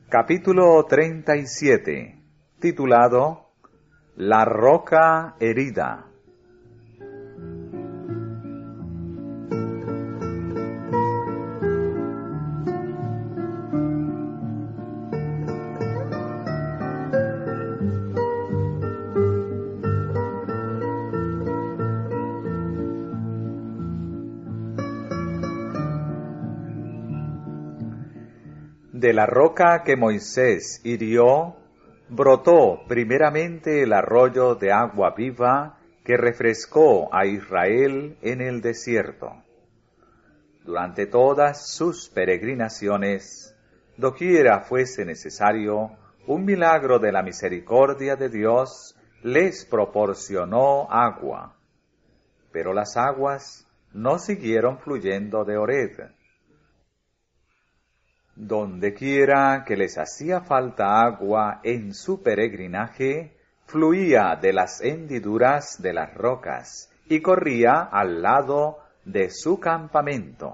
Capítulo 37, titulado La roca herida. De la roca que Moisés hirió, brotó primeramente el arroyo de agua viva que refrescó a Israel en el desierto. Durante todas sus peregrinaciones, doquiera fuese necesario, un milagro de la misericordia de Dios les proporcionó agua. Pero las aguas no siguieron fluyendo de Horeb. Dondequiera que les hacía falta agua en su peregrinaje, fluía de las hendiduras de las rocas y corría al lado de su campamento.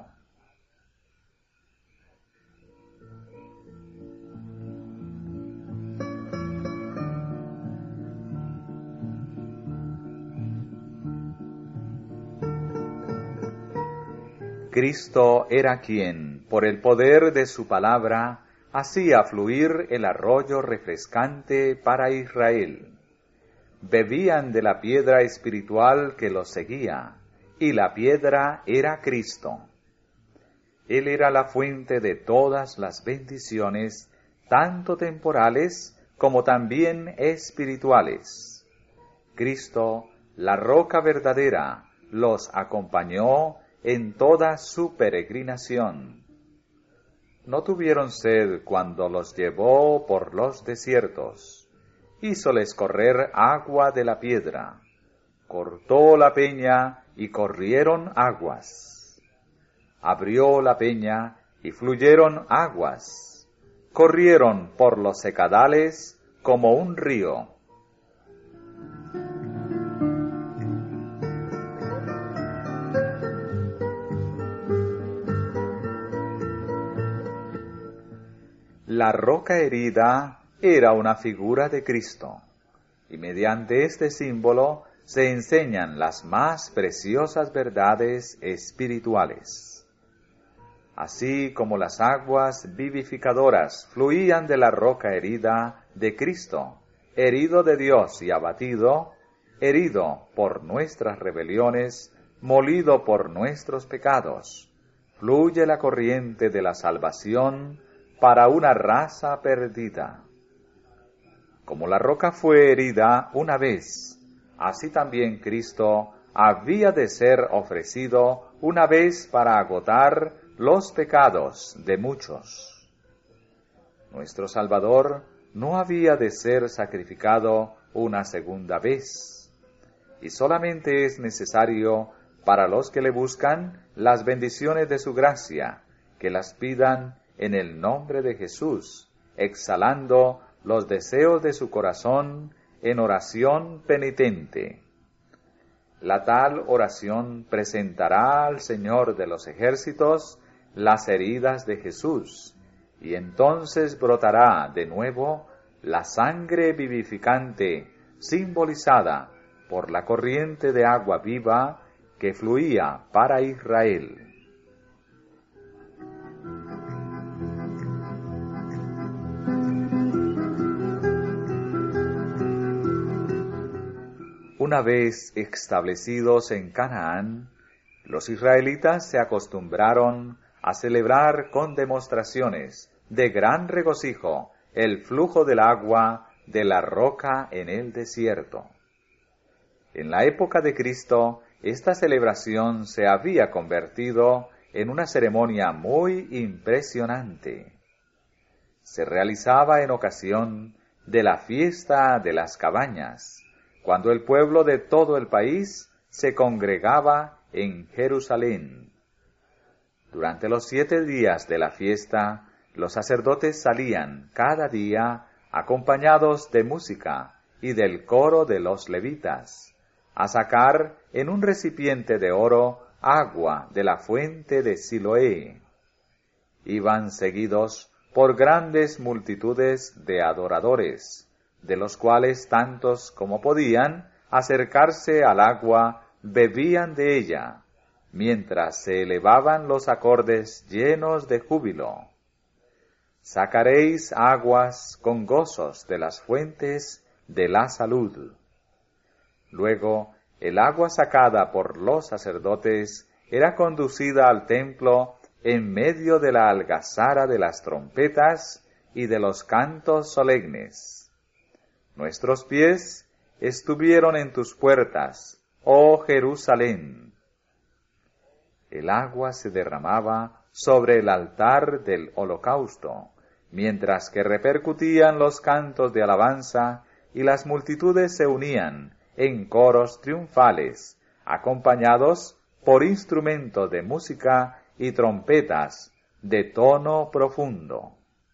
Cristo era quien, por el poder de su palabra, hacía fluir el arroyo refrescante para Israel. Bebían de la piedra espiritual que los seguía, y la piedra era Cristo. Él era la fuente de todas las bendiciones, tanto temporales como también espirituales. Cristo, la roca verdadera, los acompañó en toda su peregrinación. No tuvieron sed cuando los llevó por los desiertos. Hízoles correr agua de la piedra. Cortó la peña y corrieron aguas. Abrió la peña y fluyeron aguas. Corrieron por los secadales como un río. La roca herida era una figura de Cristo, y mediante este símbolo se enseñan las más preciosas verdades espirituales. Así como las aguas vivificadoras fluían de la roca herida de Cristo, herido de Dios y abatido, herido por nuestras rebeliones, molido por nuestros pecados, fluye la corriente de la salvación para una raza perdida. Como la roca fue herida una vez, así también Cristo había de ser ofrecido una vez para agotar los pecados de muchos. Nuestro Salvador no había de ser sacrificado una segunda vez, y solamente es necesario para los que le buscan las bendiciones de su gracia, que las pidan en el nombre de Jesús, exhalando los deseos de su corazón en oración penitente. La tal oración presentará al Señor de los ejércitos las heridas de Jesús, y entonces brotará de nuevo la sangre vivificante simbolizada por la corriente de agua viva que fluía para Israel. Una vez establecidos en Canaán, los israelitas se acostumbraron a celebrar con demostraciones de gran regocijo el flujo del agua de la roca en el desierto. En la época de Cristo, esta celebración se había convertido en una ceremonia muy impresionante. Se realizaba en ocasión de la fiesta de las cabañas, cuando el pueblo de todo el país se congregaba en Jerusalén. Durante los 7 días de la fiesta, los sacerdotes salían cada día acompañados de música y del coro de los levitas, a sacar en un recipiente de oro agua de la fuente de Siloé. Iban seguidos por grandes multitudes de adoradores, de los cuales tantos como podían acercarse al agua bebían de ella, mientras se elevaban los acordes llenos de júbilo. Sacaréis aguas con gozos de las fuentes de la salud. Luego, el agua sacada por los sacerdotes era conducida al templo en medio de la algazara de las trompetas y de los cantos solemnes. Nuestros pies estuvieron en tus puertas, oh Jerusalén. El agua se derramaba sobre el altar del holocausto, mientras que repercutían los cantos de alabanza y las multitudes se unían en coros triunfales, acompañados por instrumentos de música y trompetas de tono profundo.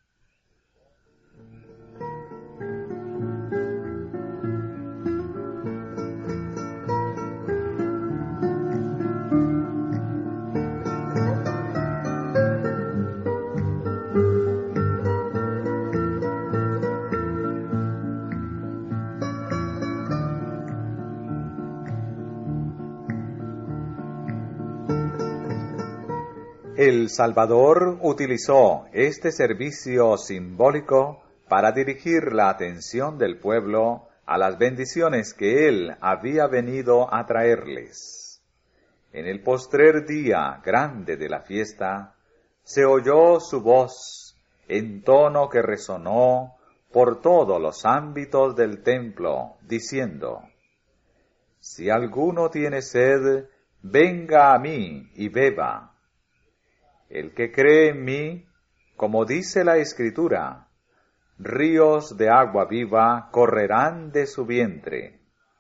El Salvador utilizó este servicio simbólico para dirigir la atención del pueblo a las bendiciones que Él había venido a traerles. En el postrer día grande de la fiesta, se oyó su voz en tono que resonó por todos los ámbitos del templo, diciendo: Si alguno tiene sed, venga a mí y beba. El que cree en mí, como dice la Escritura, ríos de agua viva correrán de su vientre.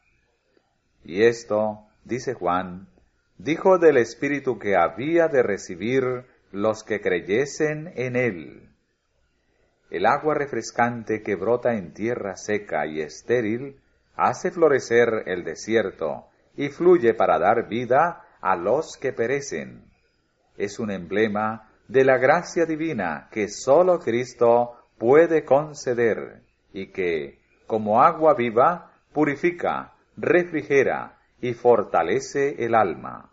Y esto, dice Juan, dijo del Espíritu que había de recibir los que creyesen en él. El agua refrescante que brota en tierra seca y estéril hace florecer el desierto y fluye para dar vida a los que perecen. Es un emblema de la gracia divina que sólo Cristo puede conceder y que, como agua viva, purifica, refrigera y fortalece el alma.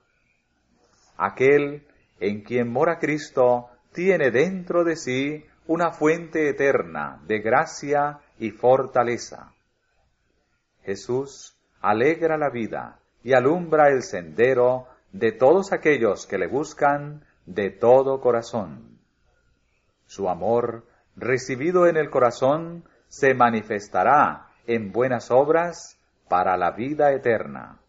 Aquel en quien mora Cristo tiene dentro de sí una fuente eterna de gracia y fortaleza. Jesús alegra la vida y alumbra el sendero de todos aquellos que le buscan de todo corazón. Su amor, recibido en el corazón, se manifestará en buenas obras para la vida eterna.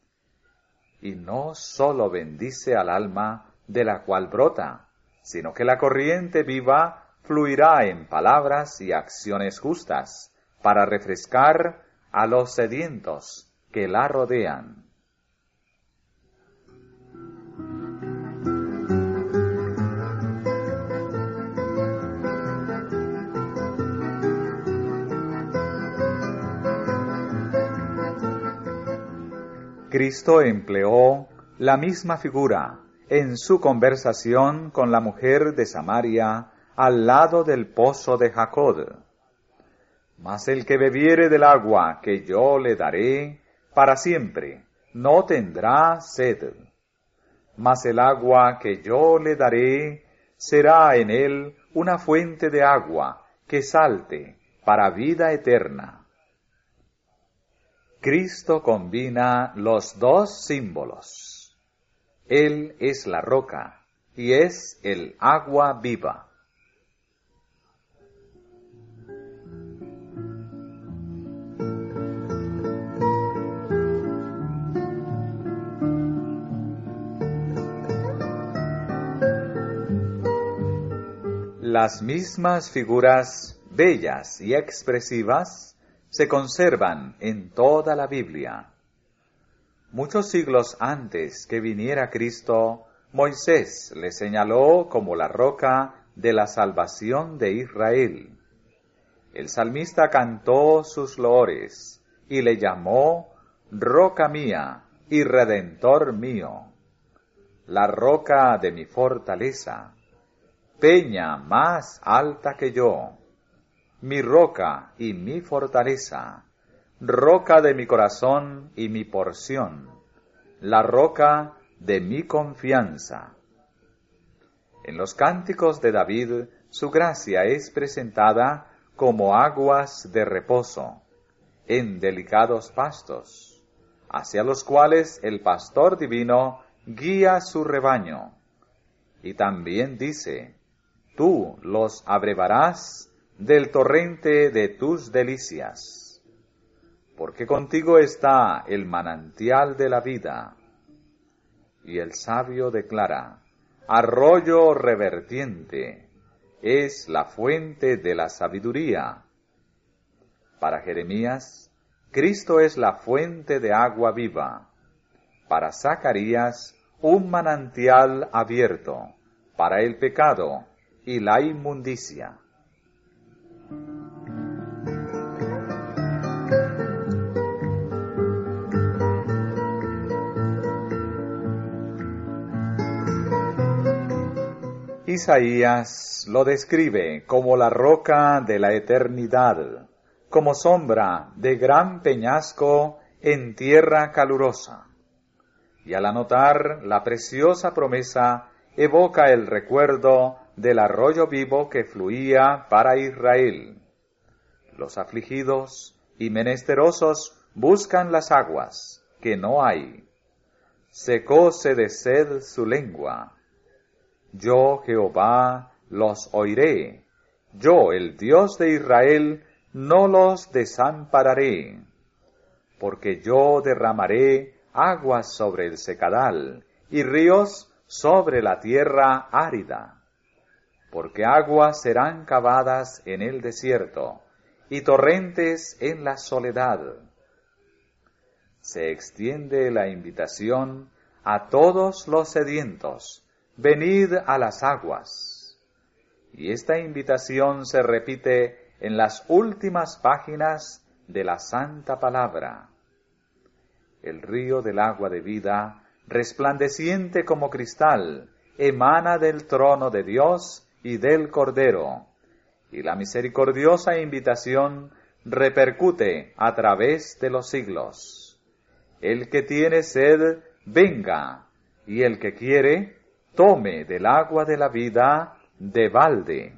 Y no sólo bendice al alma de la cual brota, sino que la corriente viva fluirá en palabras y acciones justas para refrescar a los sedientos que la rodean. Cristo empleó la misma figura en su conversación con la mujer de Samaria al lado del pozo de Jacob. Mas el que bebiere del agua que yo le daré, para siempre no tendrá sed. Mas el agua que yo le daré será en él una fuente de agua que salte para vida eterna. Cristo combina los dos símbolos. Él es la roca y es el agua viva. Las mismas figuras bellas y expresivas se conservan en toda la Biblia. Muchos siglos antes que viniera Cristo, Moisés le señaló como la roca de la salvación de Israel. El salmista cantó sus loores y le llamó roca mía y redentor mío, la roca de mi fortaleza. peña más alta que yo, mi roca y mi fortaleza, roca de mi corazón y mi porción, la roca de mi confianza. En los cánticos de David, su gracia es presentada como aguas de reposo, en delicados pastos, hacia los cuales el pastor divino guía su rebaño. Y también dice, tú los abrevarás del torrente de tus delicias, porque contigo está el manantial de la vida. Y el sabio declara, arroyo revertiente es la fuente de la sabiduría. Para Jeremías, Cristo es la fuente de agua viva. Para Zacarías, un manantial abierto para el pecado y la inmundicia. Isaías lo describe como la roca de la eternidad, como sombra de gran peñasco en tierra calurosa. Y al anotar la preciosa promesa, evoca el recuerdo del arroyo vivo que fluía para Israel. Los afligidos y menesterosos buscan las aguas, que no hay. Secóse de sed su lengua. Yo, Jehová, los oiré. Yo, el Dios de Israel, no los desampararé. Porque yo derramaré aguas sobre el secadal y ríos sobre la tierra árida. Porque aguas serán cavadas en el desierto y torrentes en la soledad. Se extiende la invitación a todos los sedientos. Venid a las aguas. Y esta invitación se repite en las últimas páginas de la Santa Palabra. El río del agua de vida, resplandeciente como cristal, emana del trono de Dios y del Cordero, y la misericordiosa invitación repercute a través de los siglos. El que tiene sed, venga, y el que quiere, tome del agua de la vida de balde.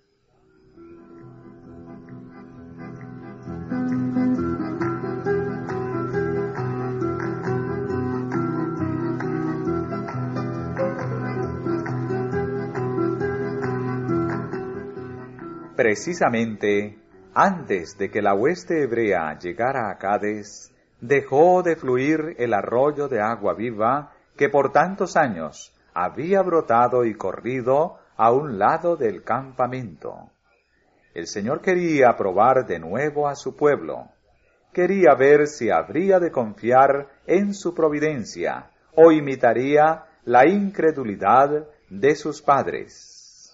Precisamente, antes de que la hueste hebrea llegara a Cades, dejó de fluir el arroyo de agua viva que por tantos años había brotado y corrido a un lado del campamento. El Señor quería probar de nuevo a su pueblo. Quería ver si habría de confiar en su providencia o imitaría la incredulidad de sus padres.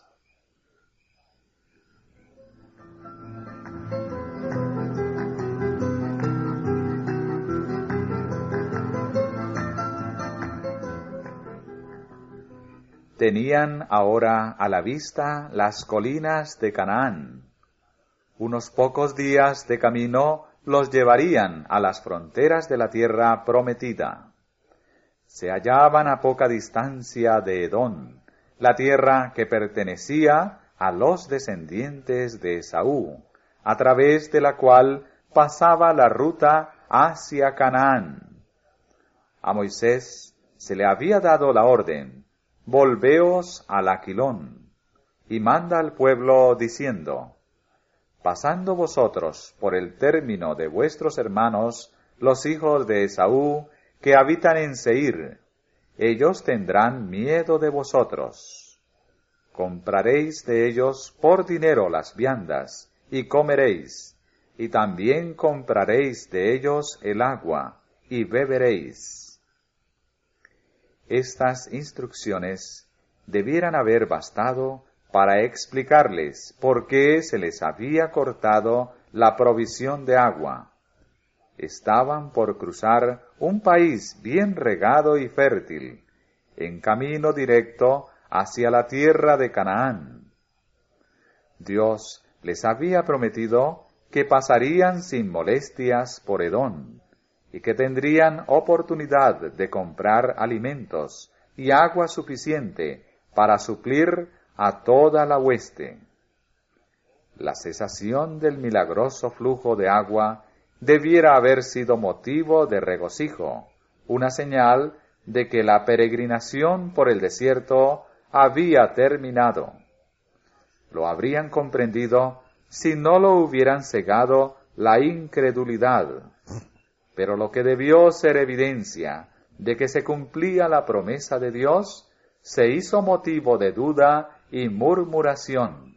Tenían ahora a la vista las colinas de Canaán. Unos pocos días de camino los llevarían a las fronteras de la tierra prometida. Se hallaban a poca distancia de Edom, la tierra que pertenecía a los descendientes de Esaú, a través de la cual pasaba la ruta hacia Canaán. A Moisés se le había dado la orden: volveos al Aquilón, y manda al pueblo diciendo: pasando vosotros por el término de vuestros hermanos, los hijos de Esaú, que habitan en Seir, ellos tendrán miedo de vosotros. Compraréis de ellos por dinero las viandas, y comeréis, y también compraréis de ellos el agua, y beberéis. Estas instrucciones debieran haber bastado para explicarles por qué se les había cortado la provisión de agua. Estaban por cruzar un país bien regado y fértil, en camino directo hacia la tierra de Canaán. Dios les había prometido que pasarían sin molestias por Edom, y que tendrían oportunidad de comprar alimentos y agua suficiente para suplir a toda la hueste. La cesación del milagroso flujo de agua debiera haber sido motivo de regocijo, una señal de que la peregrinación por el desierto había terminado. Lo habrían comprendido si no lo hubieran cegado la incredulidad, pero lo que debió ser evidencia de que se cumplía la promesa de Dios, se hizo motivo de duda y murmuración.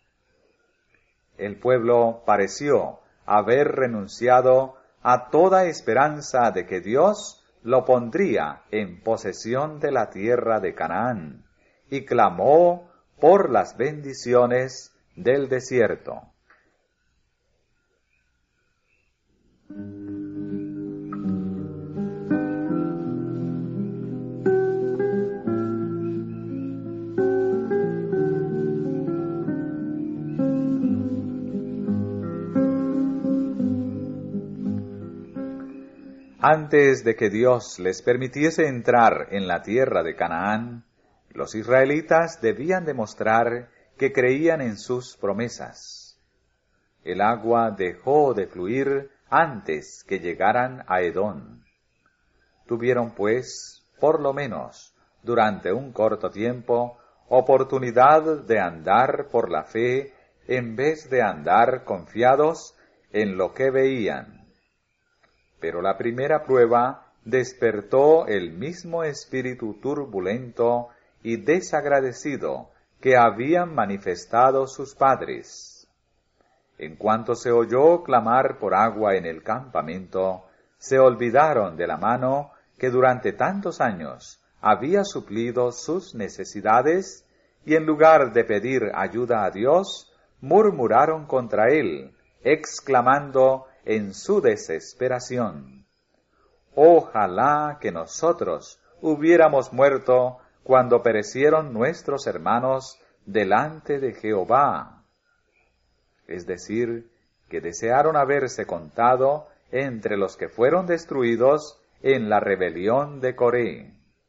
El pueblo pareció haber renunciado a toda esperanza de que Dios lo pondría en posesión de la tierra de Canaán, y clamó por las bendiciones del desierto. Antes de que Dios les permitiese entrar en la tierra de Canaán, los israelitas debían demostrar que creían en sus promesas. El agua dejó de fluir antes que llegaran a Edom. Tuvieron, pues, por lo menos, durante un corto tiempo, oportunidad de andar por la fe en vez de andar confiados en lo que veían. Pero la primera prueba despertó el mismo espíritu turbulento y desagradecido que habían manifestado sus padres. En cuanto se oyó clamar por agua en el campamento, se olvidaron de la mano que durante tantos años había suplido sus necesidades, y en lugar de pedir ayuda a Dios, murmuraron contra él, exclamando en su desesperación: «Ojalá que nosotros hubiéramos muerto cuando perecieron nuestros hermanos delante de Jehová». Es decir, que desearon haberse contado entre los que fueron destruidos en la rebelión de Coré.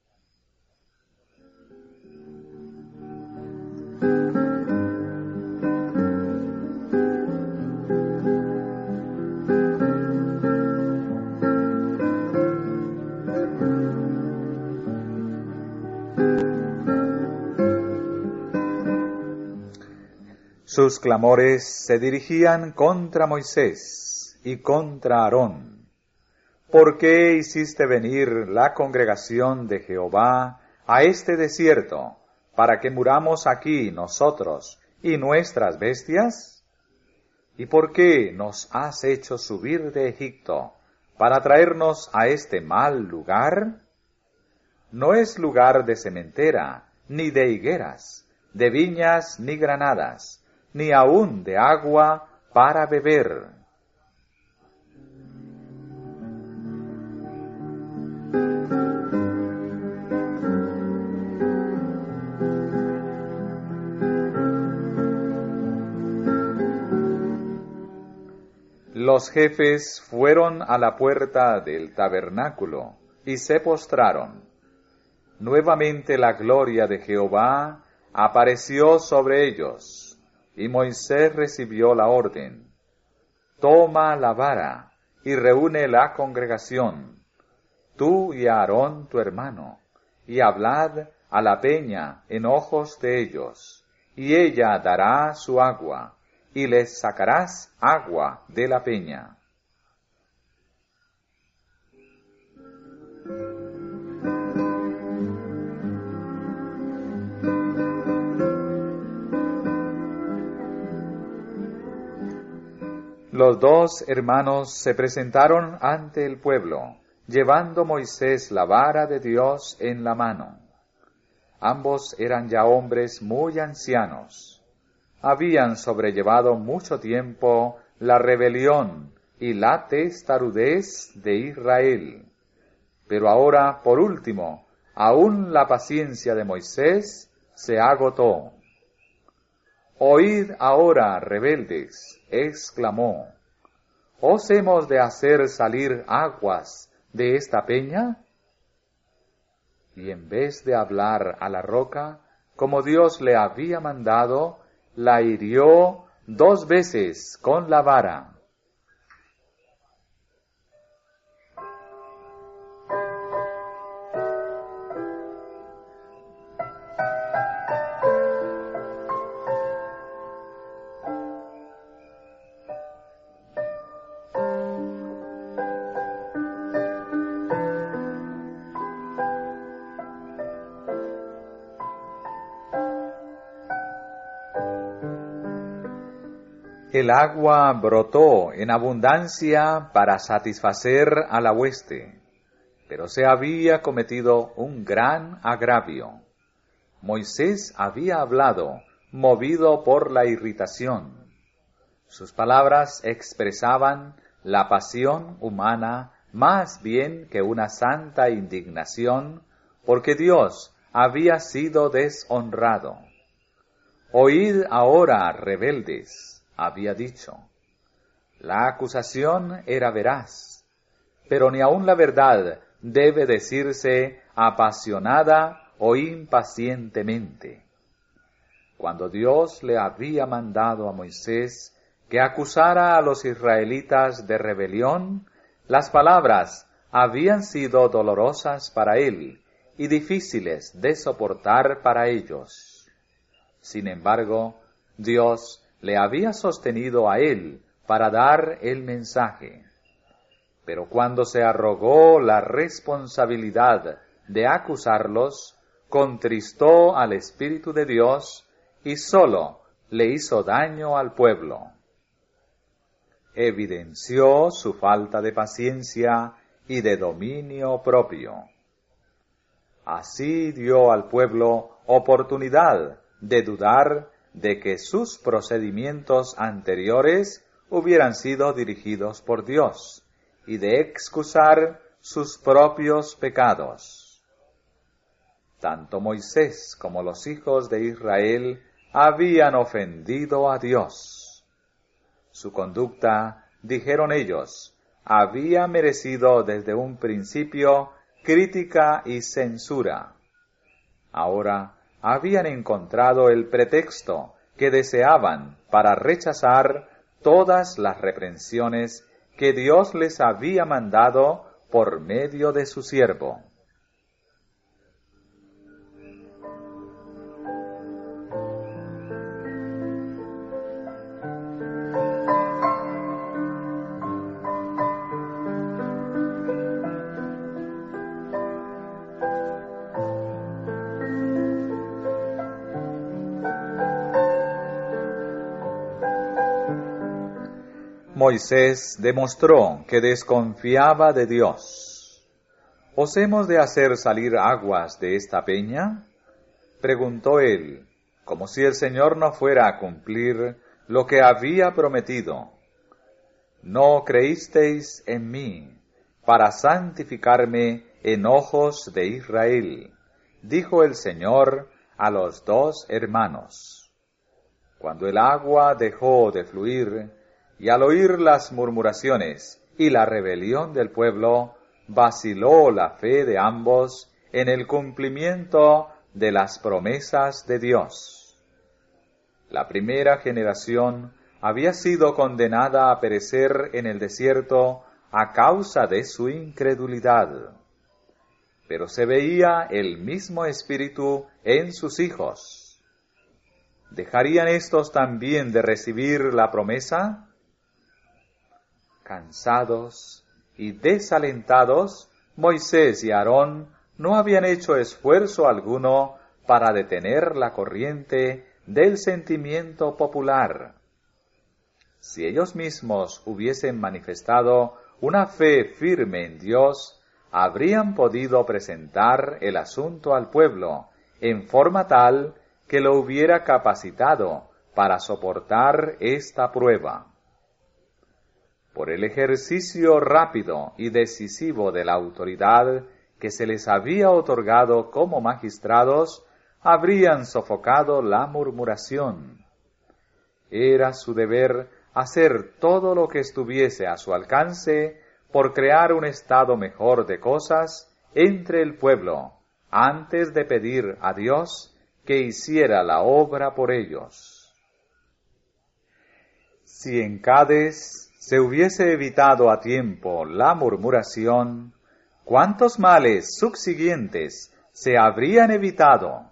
Sus clamores se dirigían contra Moisés y contra Aarón. ¿Por qué hiciste venir la congregación de Jehová a este desierto, para que muramos aquí nosotros y nuestras bestias? ¿Y por qué nos has hecho subir de Egipto, para traernos a este mal lugar? No es lugar de sementera, ni de higueras, de viñas ni granadas, ni aun de agua para beber. Los jefes fueron a la puerta del tabernáculo y se postraron. Nuevamente la gloria de Jehová apareció sobre ellos. Y Moisés recibió la orden: «Toma la vara y reúne la congregación, tú y Aarón tu hermano, y hablad a la peña en ojos de ellos, y ella dará su agua, y les sacarás agua de la peña». Los dos hermanos se presentaron ante el pueblo, llevando Moisés la vara de Dios en la mano. Ambos eran ya hombres muy ancianos. Habían sobrellevado mucho tiempo la rebelión y la testarudez de Israel. Pero ahora, por último, aún la paciencia de Moisés se agotó. Oíd ahora, rebeldes, exclamó, ¿os hemos de hacer salir aguas de esta peña? Y en vez de hablar a la roca, como Dios le había mandado, la hirió 2 veces con la vara. El agua brotó en abundancia para satisfacer a la hueste, pero se había cometido un gran agravio. Moisés había hablado, movido por la irritación. Sus palabras expresaban la pasión humana más bien que una santa indignación, porque Dios había sido deshonrado. Oíd ahora, rebeldes, había dicho. La acusación era veraz, pero ni aun la verdad debe decirse apasionada o impacientemente. Cuando Dios le había mandado a Moisés que acusara a los israelitas de rebelión, las palabras habían sido dolorosas para él y difíciles de soportar para ellos. Sin embargo, Dios le había sostenido a él para dar el mensaje. Pero cuando se arrogó la responsabilidad de acusarlos, contristó al Espíritu de Dios y solo le hizo daño al pueblo. Evidenció su falta de paciencia y de dominio propio. Así dio al pueblo oportunidad de dudar de que sus procedimientos anteriores hubieran sido dirigidos por Dios y de excusar sus propios pecados. Tanto Moisés como los hijos de Israel habían ofendido a Dios. Su conducta, dijeron ellos, había merecido desde un principio crítica y censura. Ahora habían encontrado el pretexto que deseaban para rechazar todas las reprensiones que Dios les había mandado por medio de su siervo. Moisés demostró que desconfiaba de Dios. ¿Os hemos de hacer salir aguas de esta peña? Preguntó él, como si el Señor no fuera a cumplir lo que había prometido. No creísteis en mí para santificarme en ojos de Israel, dijo el Señor a los 2 hermanos. Cuando el agua dejó de fluir, y al oír las murmuraciones y la rebelión del pueblo, vaciló la fe de ambos en el cumplimiento de las promesas de Dios. La primera generación había sido condenada a perecer en el desierto a causa de su incredulidad. Pero se veía el mismo espíritu en sus hijos. ¿Dejarían éstos también de recibir la promesa? Cansados y desalentados, Moisés y Aarón no habían hecho esfuerzo alguno para detener la corriente del sentimiento popular. Si ellos mismos hubiesen manifestado una fe firme en Dios, habrían podido presentar el asunto al pueblo en forma tal que lo hubiera capacitado para soportar esta prueba. Por el ejercicio rápido y decisivo de la autoridad que se les había otorgado como magistrados, habrían sofocado la murmuración. Era su deber hacer todo lo que estuviese a su alcance por crear un estado mejor de cosas entre el pueblo, antes de pedir a Dios que hiciera la obra por ellos. Si en Cádiz se hubiese evitado a tiempo la murmuración, ¿cuántos males subsiguientes se habrían evitado?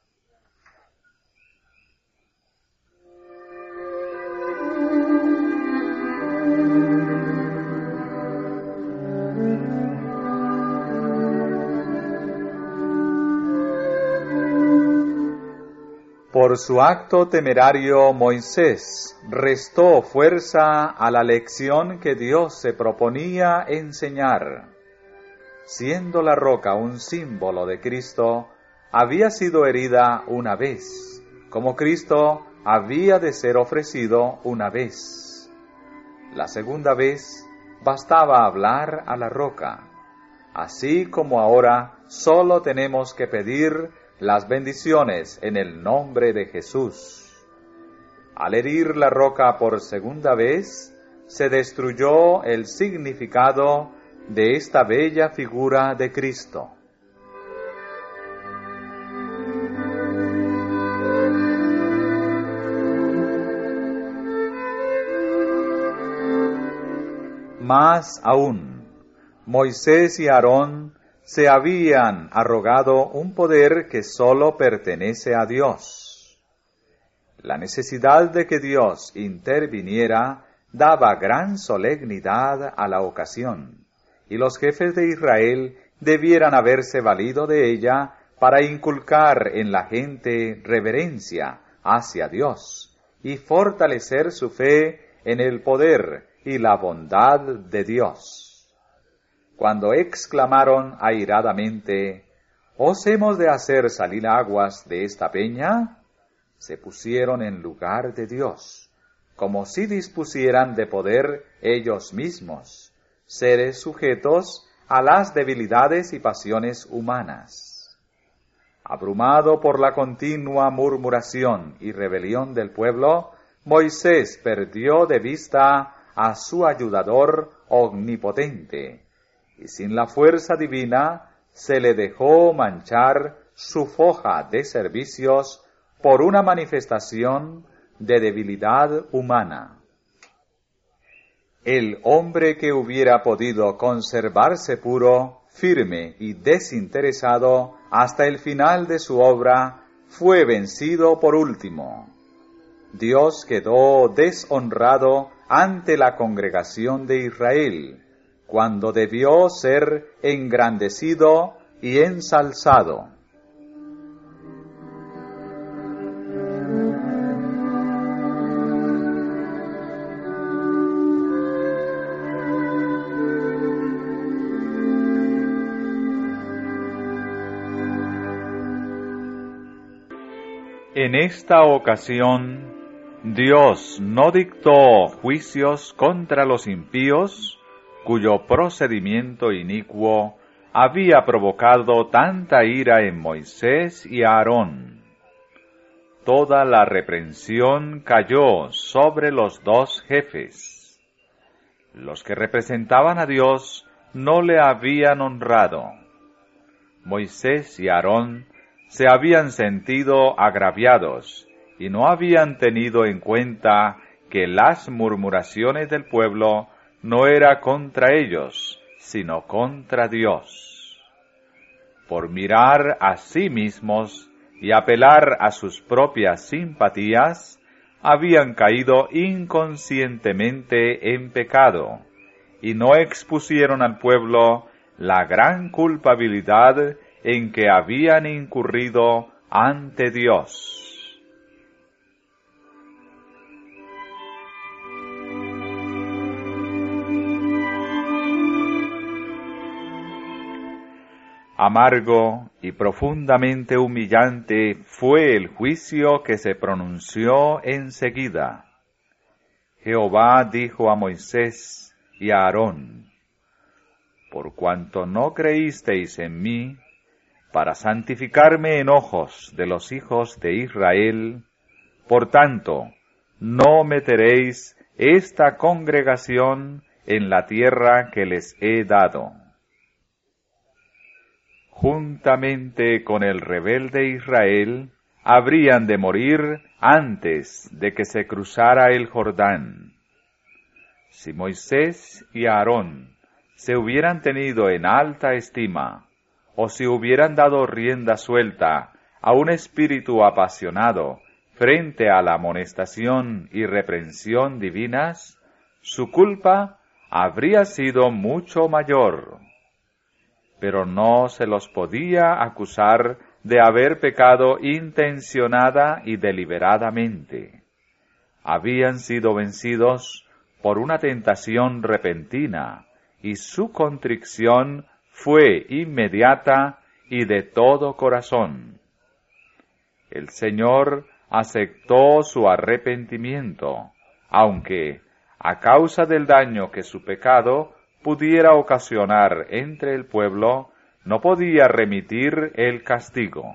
Por su acto temerario, Moisés restó fuerza a la lección que Dios se proponía enseñar. Siendo la roca un símbolo de Cristo, había sido herida una vez, como Cristo había de ser ofrecido una vez. La segunda vez bastaba hablar a la roca, así como ahora solo tenemos que pedir las bendiciones en el nombre de Jesús. Al herir la roca por segunda vez, se destruyó el significado de esta bella figura de Cristo. Más aún, Moisés y Aarón se habían arrogado un poder que sólo pertenece a Dios. La necesidad de que Dios interviniera daba gran solemnidad a la ocasión, y los jefes de Israel debieran haberse valido de ella para inculcar en la gente reverencia hacia Dios y fortalecer su fe en el poder y la bondad de Dios. Cuando exclamaron airadamente, ¿os hemos de hacer salir aguas de esta peña?, se pusieron en lugar de Dios, como si dispusieran de poder ellos mismos, seres sujetos a las debilidades y pasiones humanas. Abrumado por la continua murmuración y rebelión del pueblo, Moisés perdió de vista a su ayudador omnipotente, y sin la fuerza divina se le dejó manchar su foja de servicios por una manifestación de debilidad humana. El hombre que hubiera podido conservarse puro, firme y desinteresado hasta el final de su obra, fue vencido por último. Dios quedó deshonrado ante la congregación de Israel, cuando debió ser engrandecido y ensalzado. En esta ocasión, Dios no dictó juicios contra los impíos, cuyo procedimiento inicuo había provocado tanta ira en Moisés y Aarón. Toda la reprensión cayó sobre los dos jefes. Los que representaban a Dios no le habían honrado. Moisés y Aarón se habían sentido agraviados y no habían tenido en cuenta que las murmuraciones del pueblo no era contra ellos, sino contra Dios. Por mirar a sí mismos y apelar a sus propias simpatías, habían caído inconscientemente en pecado, y no expusieron al pueblo la gran culpabilidad en que habían incurrido ante Dios. Amargo y profundamente humillante fue el juicio que se pronunció enseguida. Jehová dijo a Moisés y a Aarón: por cuanto no creísteis en mí, para santificarme en ojos de los hijos de Israel, por tanto, no meteréis esta congregación en la tierra que les he dado. Juntamente con el rebelde Israel, habrían de morir antes de que se cruzara el Jordán. Si Moisés y Aarón se hubieran tenido en alta estima, o si hubieran dado rienda suelta a un espíritu apasionado frente a la amonestación y reprensión divinas, su culpa habría sido mucho mayor. Pero no se los podía acusar de haber pecado intencionada y deliberadamente. Habían sido vencidos por una tentación repentina, y su contrición fue inmediata y de todo corazón. El Señor aceptó su arrepentimiento, aunque, a causa del daño que su pecado pudiera ocasionar entre el pueblo, no podía remitir el castigo.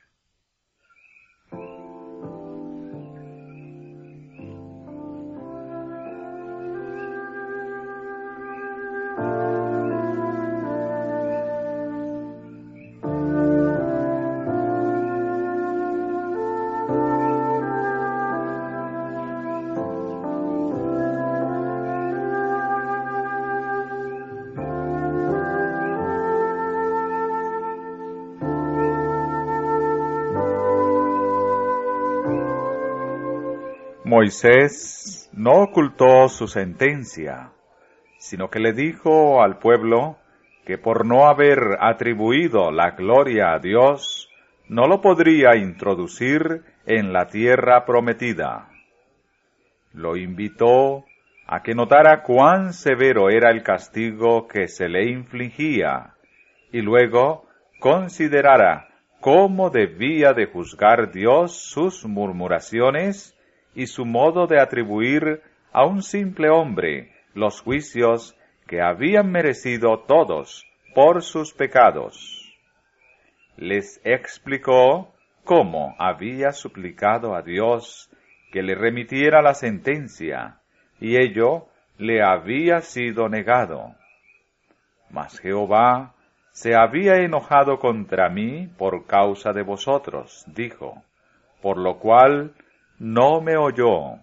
Moisés no ocultó su sentencia, sino que le dijo al pueblo que por no haber atribuido la gloria a Dios, no lo podría introducir en la tierra prometida. Lo invitó a que notara cuán severo era el castigo que se le infligía, y luego considerara cómo debía de juzgar Dios sus murmuraciones y su modo de atribuir a un simple hombre los juicios que habían merecido todos por sus pecados. Les explicó cómo había suplicado a Dios que le remitiera la sentencia, y ello le había sido negado. Mas Jehová se había enojado contra mí por causa de vosotros, dijo, por lo cual no me oyó.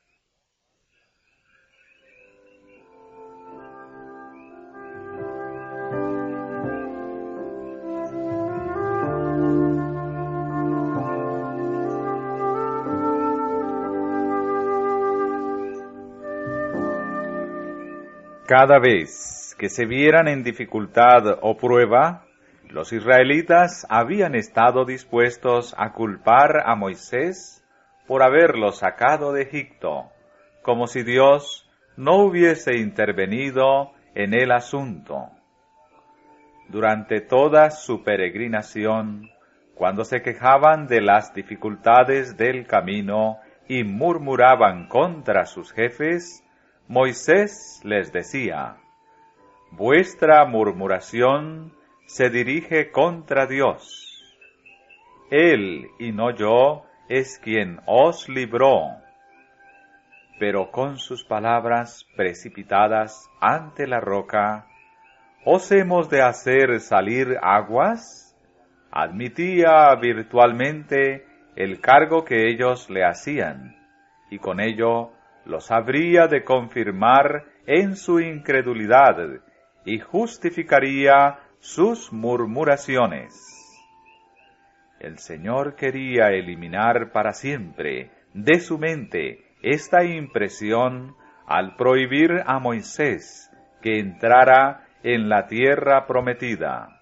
Cada vez que se vieran en dificultad o prueba, los israelitas habían estado dispuestos a culpar a Moisés por haberlo sacado de Egipto, como si Dios no hubiese intervenido en el asunto. Durante toda su peregrinación, cuando se quejaban de las dificultades del camino y murmuraban contra sus jefes, Moisés les decía, «Vuestra murmuración se dirige contra Dios. Él, y no yo, es quien os libró». Pero con sus palabras precipitadas ante la roca, ¿os hemos de hacer salir aguas? Admitía virtualmente el cargo que ellos le hacían, y con ello los habría de confirmar en su incredulidad y justificaría sus murmuraciones. El Señor quería eliminar para siempre de su mente esta impresión al prohibir a Moisés que entrara en la tierra prometida.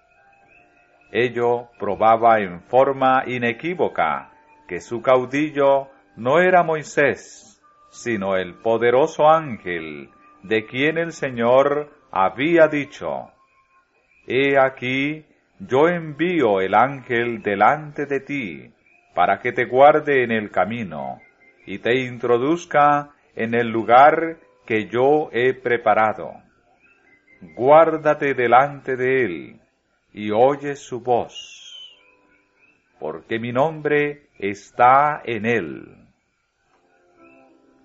Ello probaba en forma inequívoca que su caudillo no era Moisés, sino el poderoso ángel de quien el Señor había dicho, «He aquí, yo envío el ángel delante de ti, para que te guarde en el camino, y te introduzca en el lugar que yo he preparado. Guárdate delante de él, y oye su voz, porque mi nombre está en él».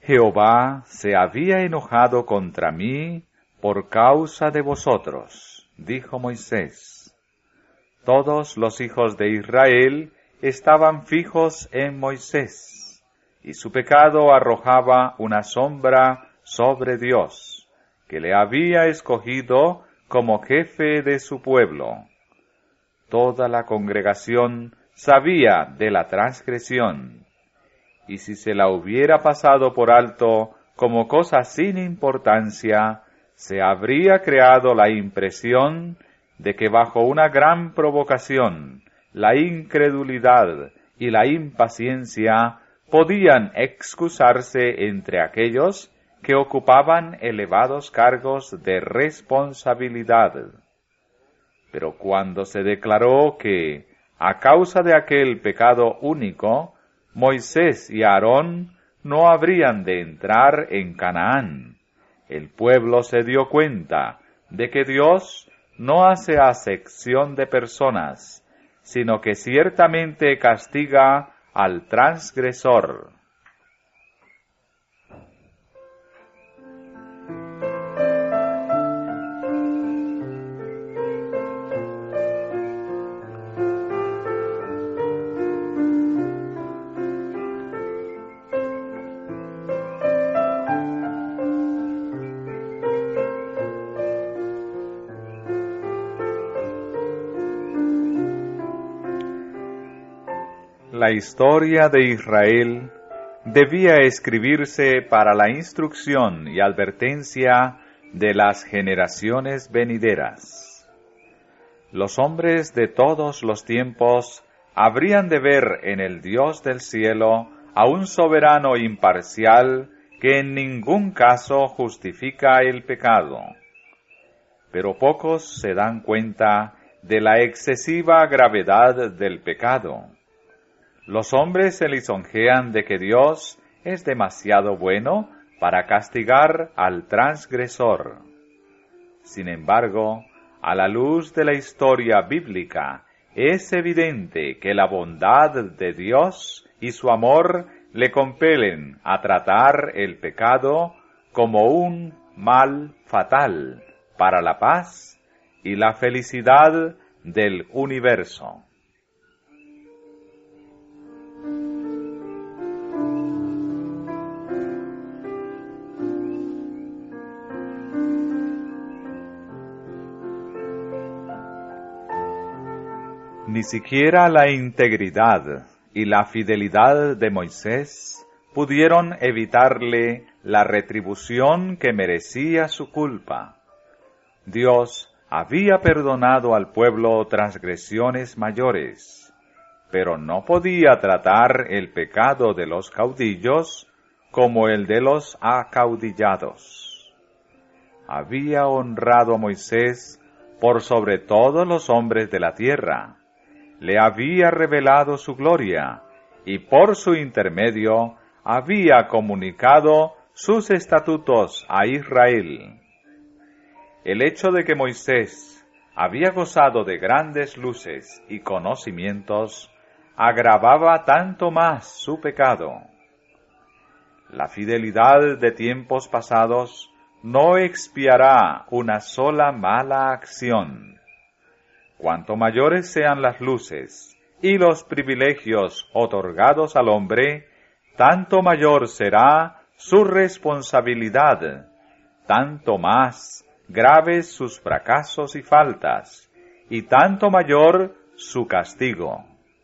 Jehová se había enojado contra mí por causa de vosotros, dijo Moisés. Todos los hijos de Israel estaban fijos en Moisés, y su pecado arrojaba una sombra sobre Dios, que le había escogido como jefe de su pueblo. Toda la congregación sabía de la transgresión, y si se la hubiera pasado por alto como cosa sin importancia, se habría creado la impresión de que bajo una gran provocación, la incredulidad y la impaciencia podían excusarse entre aquellos que ocupaban elevados cargos de responsabilidad. Pero cuando se declaró que, a causa de aquel pecado único, Moisés y Aarón no habrían de entrar en Canaán, el pueblo se dio cuenta de que Dios no hace acepción de personas, sino que ciertamente castiga al transgresor. La historia de Israel debía escribirse para la instrucción y advertencia de las generaciones venideras. Los hombres de todos los tiempos habrían de ver en el Dios del cielo a un soberano imparcial que en ningún caso justifica el pecado. Pero pocos se dan cuenta de la excesiva gravedad del pecado. Los hombres se lisonjean de que Dios es demasiado bueno para castigar al transgresor. Sin embargo, a la luz de la historia bíblica, es evidente que la bondad de Dios y su amor le compelen a tratar el pecado como un mal fatal para la paz y la felicidad del universo. Ni siquiera la integridad y la fidelidad de Moisés pudieron evitarle la retribución que merecía su culpa. Dios había perdonado al pueblo transgresiones mayores, pero no podía tratar el pecado de los caudillos como el de los acaudillados. Había honrado a Moisés por sobre todos los hombres de la tierra. Le había revelado su gloria, y por su intermedio había comunicado sus estatutos a Israel. El hecho de que Moisés había gozado de grandes luces y conocimientos agravaba tanto más su pecado. La fidelidad de tiempos pasados no expiará una sola mala acción. Cuanto mayores sean las luces y los privilegios otorgados al hombre, tanto mayor será su responsabilidad, tanto más graves sus fracasos y faltas, y tanto mayor su castigo.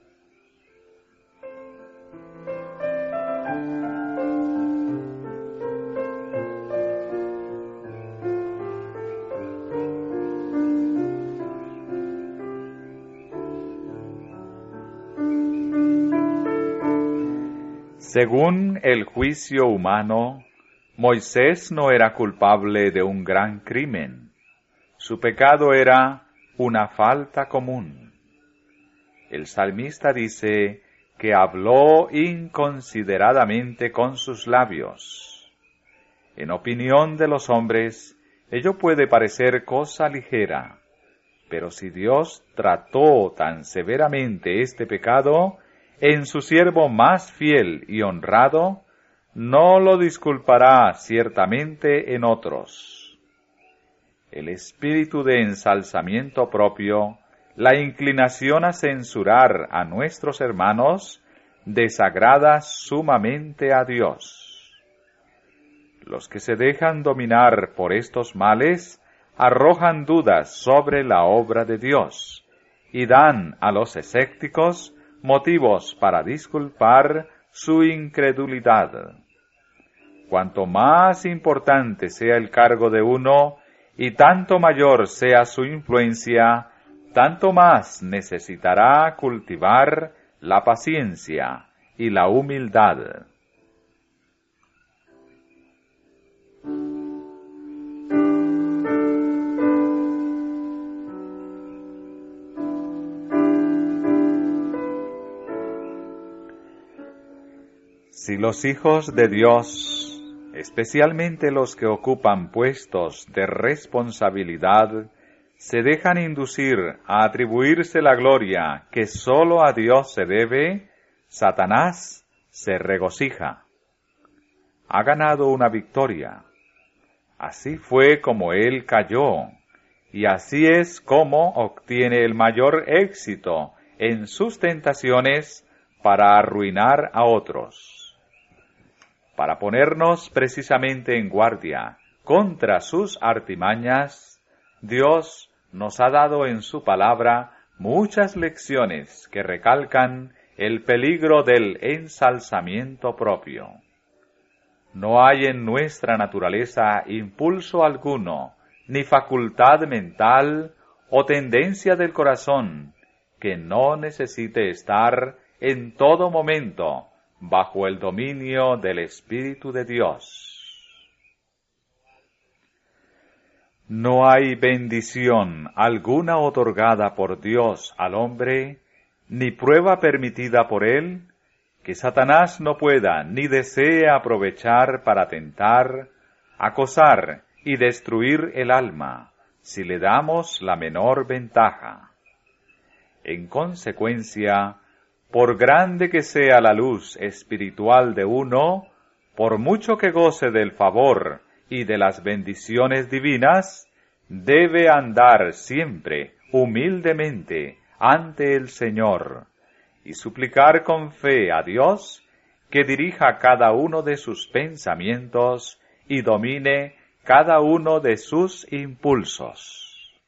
Según el juicio humano, Moisés no era culpable de un gran crimen. Su pecado era una falta común. El salmista dice que habló inconsideradamente con sus labios. En opinión de los hombres, ello puede parecer cosa ligera, pero si Dios trató tan severamente este pecado, en su siervo más fiel y honrado, no lo disculpará ciertamente en otros. El espíritu de ensalzamiento propio, la inclinación a censurar a nuestros hermanos, desagrada sumamente a Dios. Los que se dejan dominar por estos males arrojan dudas sobre la obra de Dios y dan a los escépticos motivos para disculpar su incredulidad. Cuanto más importante sea el cargo de uno y tanto mayor sea su influencia, tanto más necesitará cultivar la paciencia y la humildad. Si los hijos de Dios, especialmente los que ocupan puestos de responsabilidad, se dejan inducir a atribuirse la gloria que sólo a Dios se debe, Satanás se regocija. Ha ganado una victoria. Así fue como él cayó, y así es como obtiene el mayor éxito en sus tentaciones para arruinar a otros. Para ponernos precisamente en guardia contra sus artimañas, Dios nos ha dado en su palabra muchas lecciones que recalcan el peligro del ensalzamiento propio. No hay en nuestra naturaleza impulso alguno, ni facultad mental o tendencia del corazón, que no necesite estar en todo momento bajo el dominio del Espíritu de Dios. No hay bendición alguna otorgada por Dios al hombre, ni prueba permitida por él, que Satanás no pueda ni desee aprovechar para tentar, acosar y destruir el alma, si le damos la menor ventaja. En consecuencia, por grande que sea la luz espiritual de uno, por mucho que goce del favor y de las bendiciones divinas, debe andar siempre humildemente ante el Señor y suplicar con fe a Dios que dirija cada uno de sus pensamientos y domine cada uno de sus impulsos.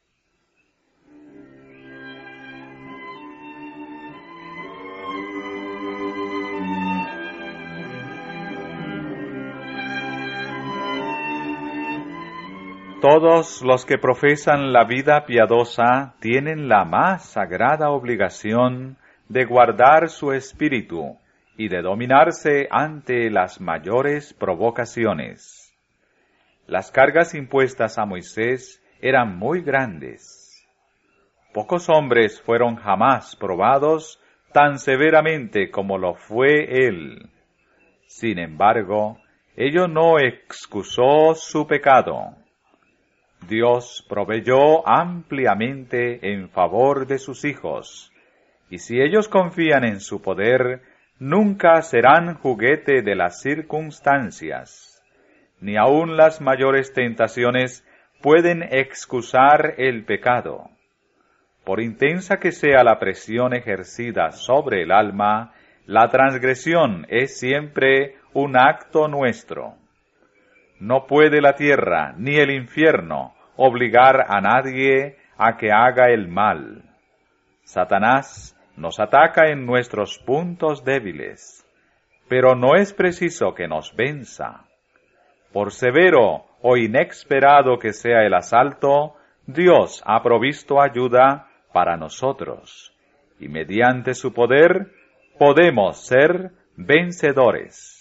Todos los que profesan la vida piadosa tienen la más sagrada obligación de guardar su espíritu y de dominarse ante las mayores provocaciones. Las cargas impuestas a Moisés eran muy grandes. Pocos hombres fueron jamás probados tan severamente como lo fue él. Sin embargo, ello no excusó su pecado. Dios proveyó ampliamente en favor de sus hijos, y si ellos confían en su poder, nunca serán juguete de las circunstancias, ni aun las mayores tentaciones pueden excusar el pecado. Por intensa que sea la presión ejercida sobre el alma, la transgresión es siempre un acto nuestro. No puede la tierra ni el infierno obligar a nadie a que haga el mal. Satanás nos ataca en nuestros puntos débiles, pero no es preciso que nos venza. Por severo o inesperado que sea el asalto, Dios ha provisto ayuda para nosotros, y mediante su poder podemos ser vencedores.